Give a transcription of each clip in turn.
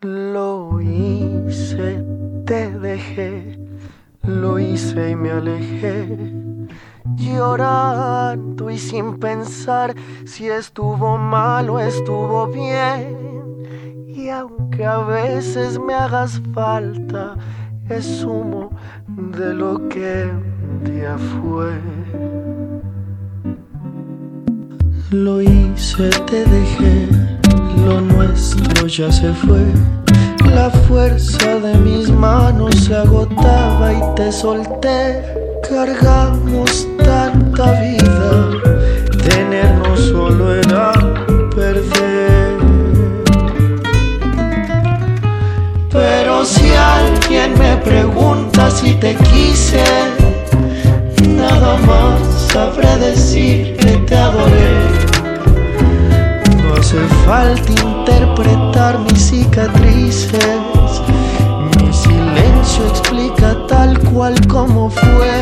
Lo hice, te dejé, lo hice y me alejé, llorando y sin pensar si estuvo mal o estuvo bien. Y aunque a veces me hagas falta, es humo de lo que un día fue. Lo hice, te dejé, lo nuestro ya se fue. La fuerza de mis manos se agotaba y te solté. Cargamos tanta vida, tenernos solo era perder. Pero si alguien me pregunta si te quise, nada más sabré decir que te adoré. No hace falta interpretar mis cicatrices, mi silencio explica tal cual como fue.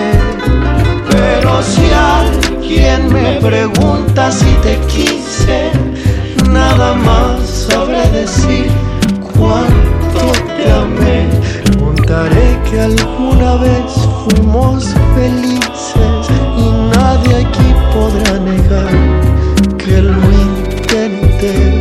Pero si alguien me pregunta si te quise, nada más sabré decir cuánto te amé. Contaré que alguna vez fuimos felices y nadie aquí podrá negar que lo intenté.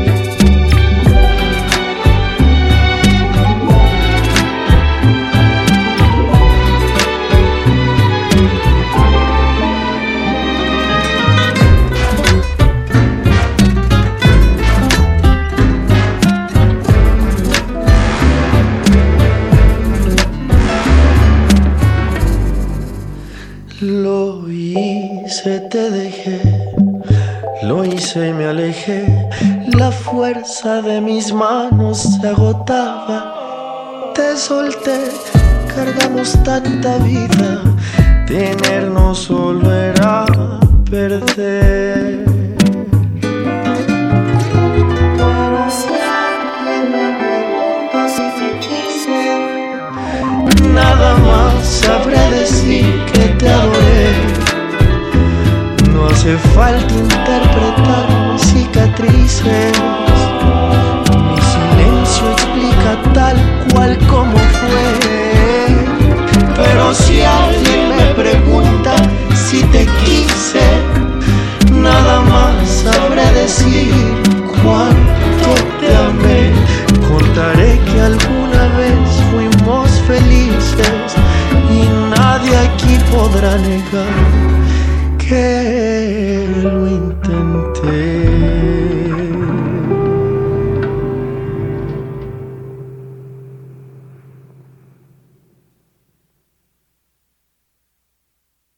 Lo hice, te dejé, lo hice y me alejé. La fuerza de mis manos se agotaba, te solté. Cargamos tanta vida, tenernos solo era perder. Pero si alguien me pregunta si te quise, nada más sabré decir que te adoré. No hace falta interpretar mis cicatrices, mi silencio explica tal cual como fue. Pero si alguien me pregunta si te quise, nada más sabré decir cuánto te amé. Contaré que alguna vez fuimos felices y nadie aquí podrá negar